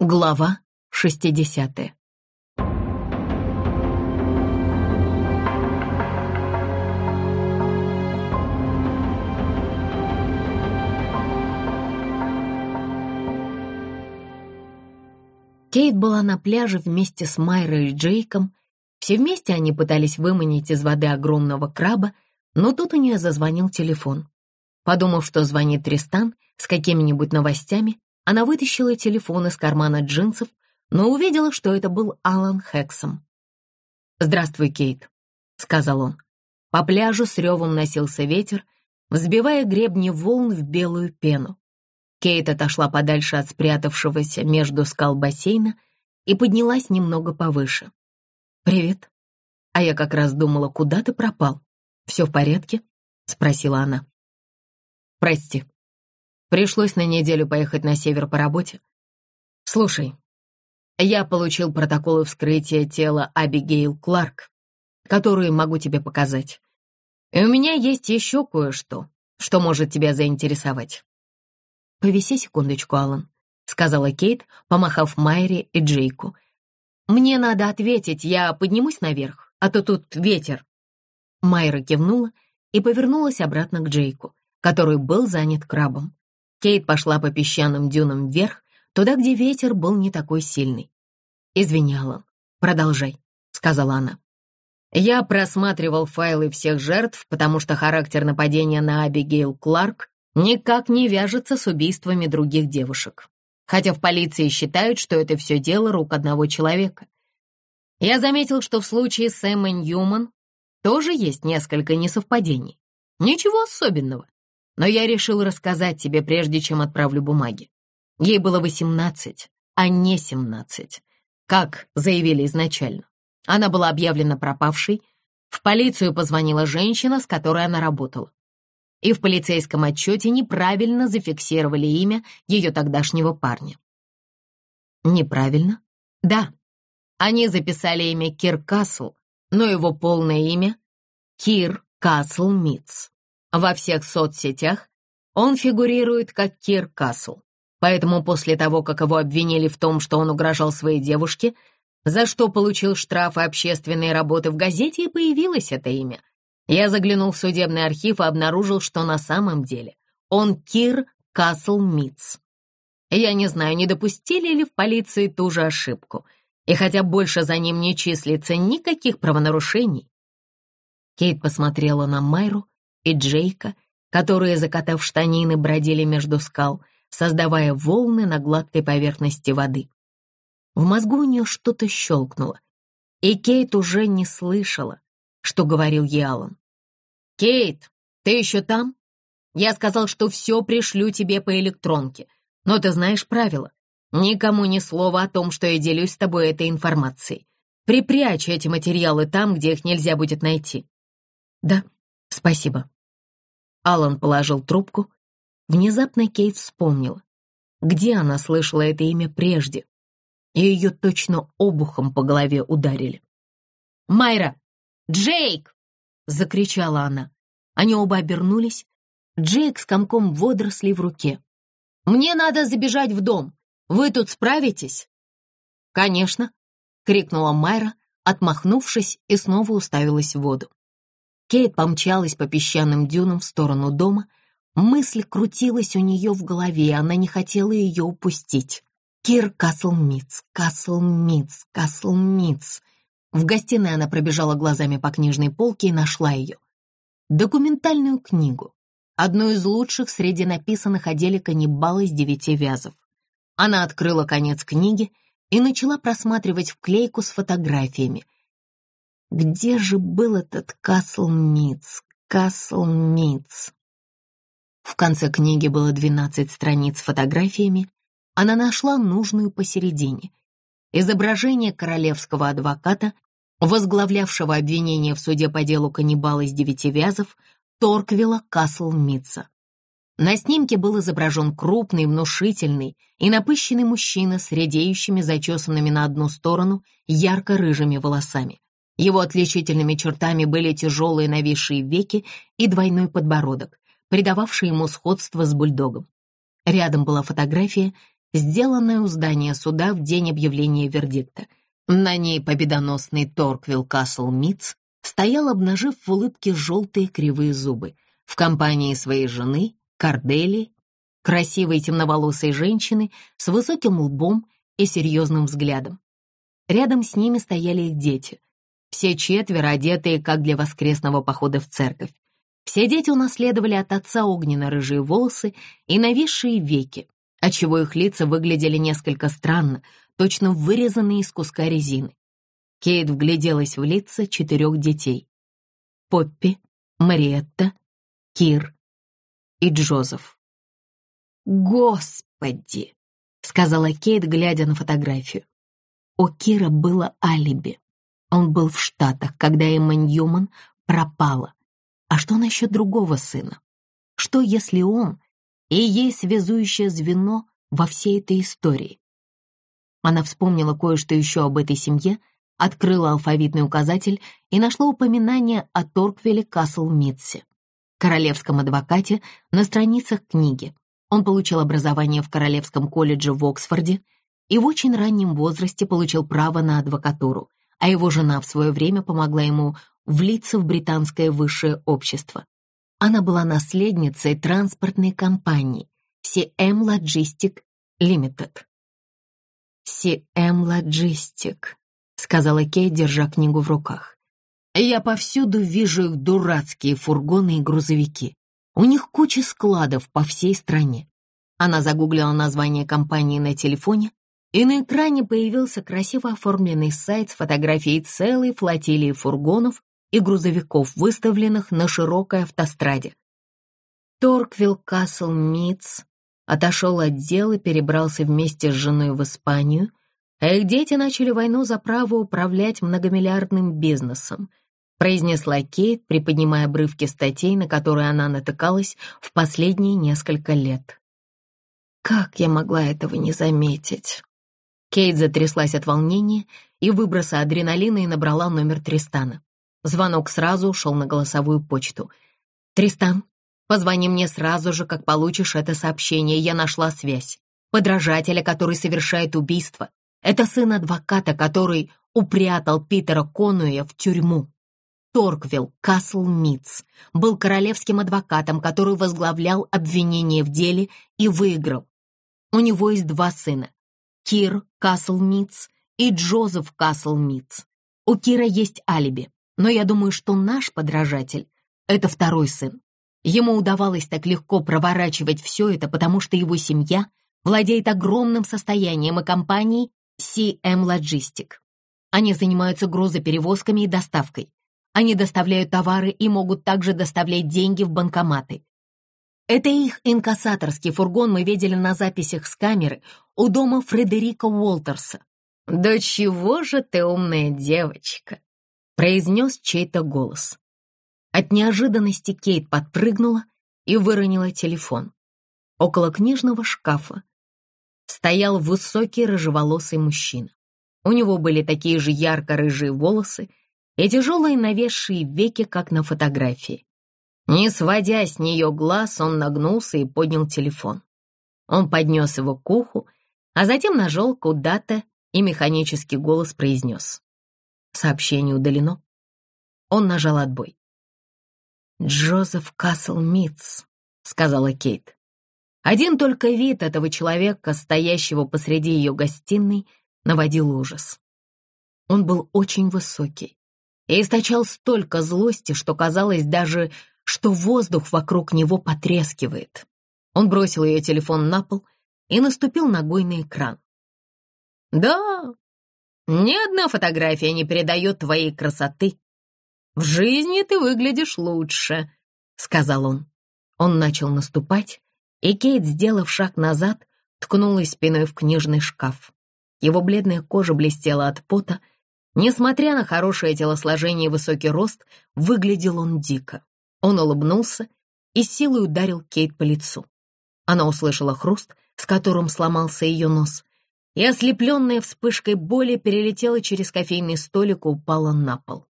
Глава 60. Кейт была на пляже вместе с Майрой и Джейком. Все вместе они пытались выманить из воды огромного краба, но тут у нее зазвонил телефон. Подумав, что звонит Тристан с какими-нибудь новостями, она вытащила телефон из кармана джинсов, но увидела, что это был Алан Хэксом. «Здравствуй, Кейт», — сказал он. По пляжу с ревом носился ветер, взбивая гребни волн в белую пену. Кейт отошла подальше от спрятавшегося между скал бассейна и поднялась немного повыше. «Привет. А я как раз думала, куда ты пропал? Все в порядке?» — спросила она. «Прости. Пришлось на неделю поехать на север по работе. Слушай, я получил протоколы вскрытия тела Абигейл Кларк, которые могу тебе показать. И у меня есть еще кое-что, что может тебя заинтересовать». «Повиси секундочку, Алан», — сказала Кейт, помахав Майре и Джейку. «Мне надо ответить, я поднимусь наверх, а то тут ветер». Майра кивнула и повернулась обратно к Джейку, который был занят крабом. Кейт пошла по песчаным дюнам вверх, туда, где ветер был не такой сильный. «Извини, Алан, продолжай», — сказала она. «Я просматривал файлы всех жертв, потому что характер нападения на Абигейл Кларк никак не вяжется с убийствами других девушек, хотя в полиции считают, что это все дело рук одного человека. Я заметил, что в случае с Эммой Ньюман тоже есть несколько несовпадений. Ничего особенного. Но я решил рассказать тебе, прежде чем отправлю бумаги. Ей было 18, а не 17, как заявили изначально. Она была объявлена пропавшей. В полицию позвонила женщина, с которой она работала. И в полицейском отчете неправильно зафиксировали имя ее тогдашнего парня». «Неправильно?» «Да. Они записали имя Кир Касл, но его полное имя — Кир Касл Митц. Во всех соцсетях он фигурирует как Кир Касл, поэтому после того, как его обвинили в том, что он угрожал своей девушке, за что получил штраф и общественные работы, в газете и появилось это имя. Я заглянул в судебный архив и обнаружил, что на самом деле он Кир Касл Митц. Я не знаю, не допустили ли в полиции ту же ошибку, и хотя больше за ним не числится никаких правонарушений». Кейт посмотрела на Майру и Джейка, которые, закатав штанины, бродили между скал, создавая волны на гладкой поверхности воды. В мозгу у нее что-то щелкнуло, и Кейт уже не слышала, что говорил ей Алан. «Кейт, ты еще там? Я сказал, что все пришлю тебе по электронке, но ты знаешь правила. Никому ни слова о том, что я делюсь с тобой этой информацией. Припрячь эти материалы там, где их нельзя будет найти». «Да, спасибо». Алан положил трубку. Внезапно Кейт вспомнила, где она слышала это имя прежде, и ее точно обухом по голове ударили. «Майра! Джейк!» — закричала она. Они оба обернулись. Джейк с комком водорослей в руке. «Мне надо забежать в дом. Вы тут справитесь?» «Конечно!» — крикнула Майра, отмахнувшись, и снова уставилась в воду. Кейт помчалась по песчаным дюнам в сторону дома. Мысль крутилась у нее в голове, и она не хотела ее упустить. Кир Касл Митц, Касл Митц, Касл Митц. В гостиной она пробежала глазами по книжной полке и нашла ее. Документальную книгу, одну из лучших среди написанных о деле каннибала из 9 вязов. Она открыла конец книги и начала просматривать вклейку с фотографиями. Где же был этот Касл Митц, Касл Митц? В конце книги было 12 страниц с фотографиями. Она нашла нужную посередине. Изображение королевского адвоката, возглавлявшего обвинение в суде по делу каннибала из 9 вязов, Торквилла Касл Митца. На снимке был изображен крупный, внушительный и напыщенный мужчина с редеющими, зачесанными на одну сторону, ярко-рыжими волосами. Его отличительными чертами были тяжелые нависшие веки и двойной подбородок, придававший ему сходство с бульдогом. Рядом была фотография, сделанная у здания суда в день объявления вердикта. На ней победоносный Торквилл Касл Митц стоял, обнажив в улыбке желтые кривые зубы, в компании своей жены, Корделии, красивой темноволосой женщины с высоким лбом и серьезным взглядом. Рядом с ними стояли их дети, все четверо одетые, как для воскресного похода в церковь. Все дети унаследовали от отца огненно-рыжие волосы и нависшие веки, отчего их лица выглядели несколько странно, точно вырезанные из куска резины. Кейт вгляделась в лица 4 детей: Поппи, Мариетта, Кир и Джозеф. «Господи!» — сказала Кейт, глядя на фотографию. У Кира было алиби. Он был в Штатах, когда Эмма Ньюман пропала. А что насчет другого сына? Что, если он и есть связующее звено во всей этой истории? Она вспомнила кое-что еще об этой семье, открыла алфавитный указатель и нашла упоминание о Торквилле Касл Митце, королевском адвокате, на страницах книги. Он получил образование в Королевском колледже в Оксфорде и в очень раннем возрасте получил право на адвокатуру, а его жена в свое время помогла ему влиться в британское высшее общество. Она была наследницей транспортной компании CM Logistic Limited. CM Logistic, сказала Кейт, держа книгу в руках. Я повсюду вижу их дурацкие фургоны и грузовики. У них куча складов по всей стране. Она загуглила название компании на телефоне, и на экране появился красиво оформленный сайт с фотографией целой флотилии фургонов и грузовиков, выставленных на широкой автостраде. Торквилл Касл Митц отошел от дел и перебрался вместе с женой в Испанию, а их дети начали войну за право управлять многомиллиардным бизнесом, произнесла Кейт, приподнимая обрывки статей, на которые она натыкалась в последние несколько лет. Как я могла этого не заметить? Кейт затряслась от волнения и выброса адреналина и набрала номер Тристана. Звонок сразу ушел на голосовую почту. «Тристан, позвони мне сразу же, как получишь это сообщение. Я нашла связь. Подражателя, который совершает убийство. Это сын адвоката, который упрятал Питера Конуэя в тюрьму. Торквилл Касл Митц был королевским адвокатом, который возглавлял обвинение в деле и выиграл. У него есть 2 сына. Кир Касл Митц и Джозеф Касл Митц. У Кира есть алиби, но я думаю, что наш подражатель — это 2-й сын. Ему удавалось так легко проворачивать все это, потому что его семья владеет огромным состоянием и компанией CM Logistic. Они занимаются грузоперевозками и доставкой. Они доставляют товары и могут также доставлять деньги в банкоматы. Это их инкассаторский фургон мы видели на записях с камеры у дома Фредерика Уолтерса. «Да чего же ты умная девочка!» — произнес чей-то голос. От неожиданности Кейт подпрыгнула и выронила телефон. Около книжного шкафа стоял высокий рыжеволосый мужчина. У него были такие же ярко-рыжие волосы и тяжелые нависшие веки, как на фотографии. Не сводя с нее глаз, он нагнулся и поднял телефон. Он поднес его к уху, а затем нажал куда-то, и механический голос произнес: «Сообщение удалено». Он нажал отбой. «Джозеф Касл Митц», — сказала Кейт. Один только вид этого человека, стоящего посреди ее гостиной, наводил ужас. Он был очень высокий и источал столько злости, что казалось даже, что воздух вокруг него потрескивает. Он бросил ее телефон на пол и наступил ногой на экран. «Да, ни одна фотография не передает твоей красоты. В жизни ты выглядишь лучше», — сказал он. Он начал наступать, и Кейт, сделав шаг назад, ткнулась спиной в книжный шкаф. Его бледная кожа блестела от пота. Несмотря на хорошее телосложение и высокий рост, выглядел он дико. Он улыбнулся и с силой ударил Кейт по лицу. Она услышала хруст, с которым сломался ее нос, и, ослепленная вспышкой боли, перелетела через кофейный столик и упала на пол.